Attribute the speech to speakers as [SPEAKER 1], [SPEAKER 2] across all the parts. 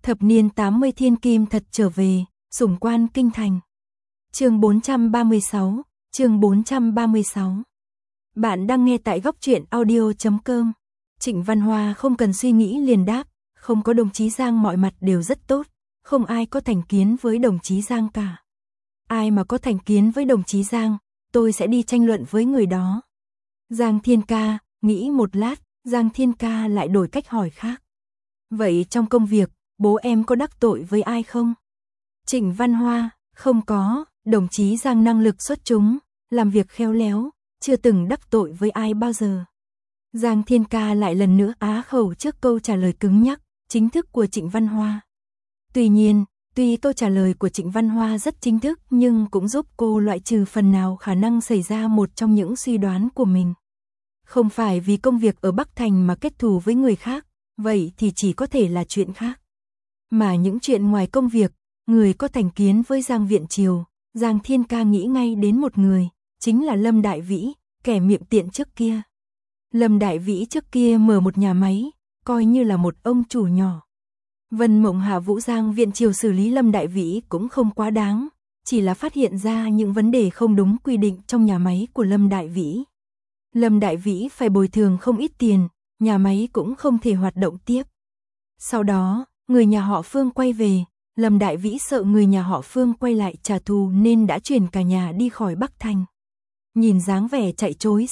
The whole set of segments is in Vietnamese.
[SPEAKER 1] Thập niên 80 thiên kim thật trở về, sủng quan kinh thành. Chương 436, chương 436. Bạn đang nghe tại góc truyện audio.com. Trịnh Văn Hoa không cần suy nghĩ liền đáp, không có đồng chí Giang mọi mặt đều rất tốt, không ai có thành kiến với đồng chí Giang cả. Ai mà có thành kiến với đồng chí Giang, tôi sẽ đi tranh luận với người đó. Giang Thiên Ca, nghĩ một lát, Giang Thiên Ca lại đổi cách hỏi khác. Vậy trong công việc, bố em có đắc tội với ai không? Trịnh Văn Hoa, không có, đồng chí Giang năng lực xuất chúng, làm việc khéo léo, chưa từng đắc tội với ai bao giờ. Giang Thiên Ca lại lần nữa á khẩu trước câu trả lời cứng nhắc, chính thức của Trịnh Văn Hoa. Tuy nhiên, tuy câu trả lời của Trịnh Văn Hoa rất chính thức nhưng cũng giúp cô loại trừ phần nào khả năng xảy ra một trong những suy đoán của mình. Không phải vì công việc ở Bắc Thành mà kết thù với người khác, vậy thì chỉ có thể là chuyện khác. Mà những chuyện ngoài công việc, người có thành kiến với Giang Viễn Triều, Giang Thiên Ca nghĩ ngay đến một người, chính là Lâm Đại Vĩ, kẻ miệng tiện trước kia. Lâm Đại Vĩ trước kia mở một nhà máy, coi như là một ông chủ nhỏ. Vân Mộng Hạ Vũ Giang Viễn Triều xử lý Lâm Đại Vĩ cũng không quá đáng, chỉ là phát hiện ra những vấn đề không đúng quy định trong nhà máy của Lâm Đại Vĩ. Lâm Đại Vĩ phải bồi thường không ít tiền, nhà máy cũng không thể hoạt động tiếp. Sau đó, người nhà họ Phương quay về, Lâm Đại Vĩ sợ người nhà họ Phương quay lại trả thù nên đã chuyển cả nhà đi khỏi Bắc Thành. Nhìn dáng vẻ chạy trối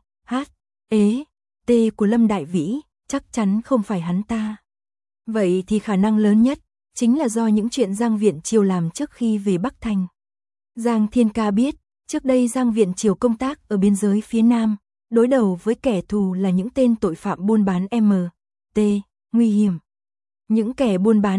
[SPEAKER 1] T của Lâm Đại Vĩ, chắc chắn không phải hắn ta. Vậy thì khả năng lớn nhất, chính là do những chuyện Giang Viễn Triều làm trước khi về Bắc Thành. Giang Thiên Ca biết, trước đây Giang Viễn Triều công tác ở biên giới phía Nam, đối đầu với kẻ thù là những tên tội phạm buôn bán MT, nguy hiểm. Những kẻ buôn bán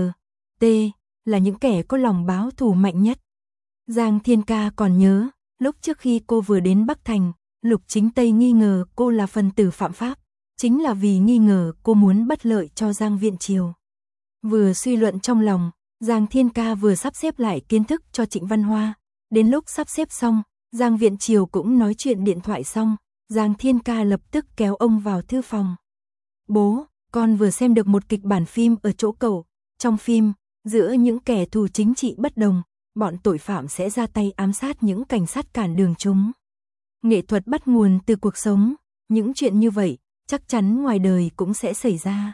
[SPEAKER 1] MT là những kẻ có lòng báo thù mạnh nhất. Giang Thiên Ca còn nhớ, lúc trước khi cô vừa đến Bắc Thành, Lục Chính Tây nghi ngờ cô là phần tử phạm pháp, chính là vì nghi ngờ cô muốn bất lợi cho Giang Viễn Triều. Vừa suy luận trong lòng, Giang Thiên Ca vừa sắp xếp lại kiến thức cho Trịnh Văn Hoa. Đến lúc sắp xếp xong, Giang Viễn Triều cũng nói chuyện điện thoại xong, Giang Thiên Ca lập tức kéo ông vào thư phòng. Bố, con vừa xem được một kịch bản phim ở chỗ cậu. Trong phim, giữa những kẻ thù chính trị bất đồng, bọn tội phạm sẽ ra tay ám sát những cảnh sát cản đường chúng. Nghệ thuật bắt nguồn từ cuộc sống, những chuyện như vậy, chắc chắn ngoài đời cũng sẽ xảy ra.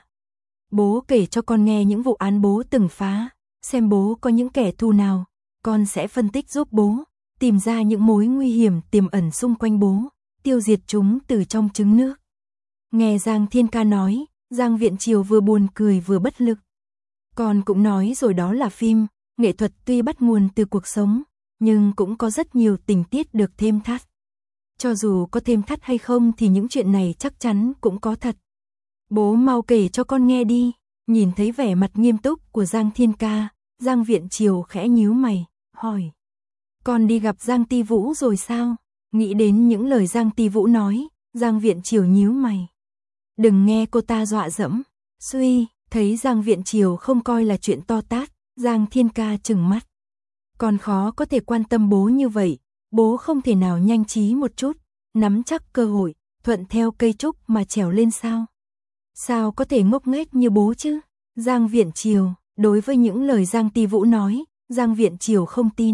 [SPEAKER 1] Bố kể cho con nghe những vụ án bố từng phá, xem bố có những kẻ thù nào, con sẽ phân tích giúp bố, tìm ra những mối nguy hiểm tiềm ẩn xung quanh bố, tiêu diệt chúng từ trong trứng nước. Nghe Giang Thiên Ca nói, Giang Viễn Triều vừa buồn cười vừa bất lực. Con cũng nói rồi đó là phim, nghệ thuật tuy bắt nguồn từ cuộc sống, nhưng cũng có rất nhiều tình tiết được thêm thắt. Cho dù có thêm thắt hay không thì những chuyện này chắc chắn cũng có thật. Bố mau kể cho con nghe đi. Nhìn thấy vẻ mặt nghiêm túc của Giang Thiên Ca, Giang Viễn Triều khẽ nhíu mày, hỏi. Con đi gặp Giang Ti Vũ rồi sao? Nghĩ đến những lời Giang Ti Vũ nói, Giang Viễn Triều nhíu mày. Đừng nghe cô ta dọa dẫm. Thấy Giang Viễn Triều không coi là chuyện to tát, Giang Thiên Ca trừng mắt. Con khó có thể quan tâm bố như vậy, bố không thể nào nhanh trí một chút, nắm chắc cơ hội, thuận theo cây trúc mà trèo lên sao? Sao có thể ngốc nghếch như bố chứ? Giang Viễn Triều, đối với những lời Giang Ti Vũ nói, Giang Viễn Triều không tin.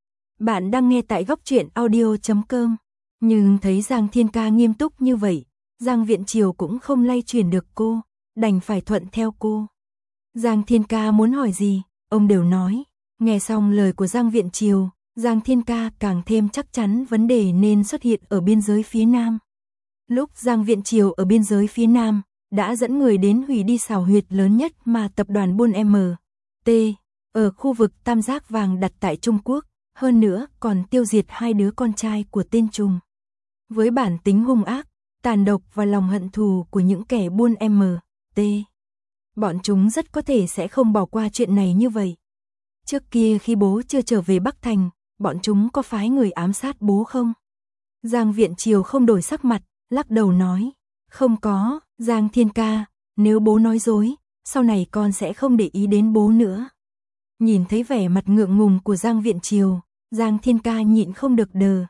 [SPEAKER 1] Bạn đang nghe tại góc truyện audio.com, nhưng thấy Giang Thiên Ca nghiêm túc như vậy, Giang Viễn Triều cũng không lay chuyển được cô, đành phải thuận theo cô. Giang Thiên Ca muốn hỏi gì, ông đều nói. Nghe xong lời của Giang Viễn Triều, Giang Thiên Ca càng thêm chắc chắn vấn đề nên xuất hiện ở biên giới phía Nam. Lúc Giang Viễn Triều ở biên giới phía Nam, đã dẫn người đến hủy đi xào huyệt lớn nhất mà tập đoàn buôn MT ở khu vực Tam Giác Vàng đặt tại Trung Quốc, hơn nữa còn tiêu diệt 2 đứa con trai của tên trùm. Với bản tính hung ác, tàn độc và lòng hận thù của những kẻ buôn MT, bọn chúng rất có thể sẽ không bỏ qua chuyện này như vậy. Trước kia khi bố chưa trở về Bắc Thành, bọn chúng có phái người ám sát bố không? Giang Viễn Triều không đổi sắc mặt, lắc đầu nói. Không có, Giang Thiên Ca, nếu bố nói dối, sau này con sẽ không để ý đến bố nữa. Nhìn thấy vẻ mặt ngượng ngùng của Giang Viễn Triều, Giang Thiên Ca nhịn không được đờ.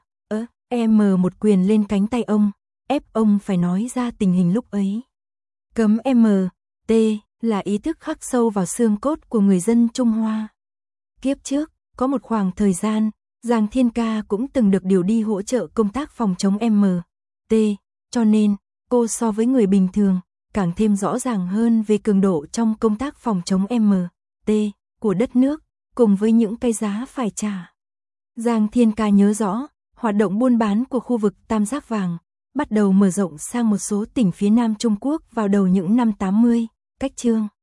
[SPEAKER 1] Một quyền lên cánh tay ông, ép ông phải nói ra tình hình lúc ấy. Cấm MT là ý thức khắc sâu vào xương cốt của người dân Trung Hoa. Kiếp trước, có một khoảng thời gian, Giang Thiên Ca cũng từng được điều đi hỗ trợ công tác phòng chống MT, cho nên, cô so với người bình thường, càng thêm rõ ràng hơn về cường độ trong công tác phòng chống MT của đất nước, cùng với những cái giá phải trả. Giang Thiên Ca nhớ rõ, hoạt động buôn bán của khu vực Tam Giác Vàng bắt đầu mở rộng sang một số tỉnh phía Nam Trung Quốc vào đầu những năm 80, cách Trương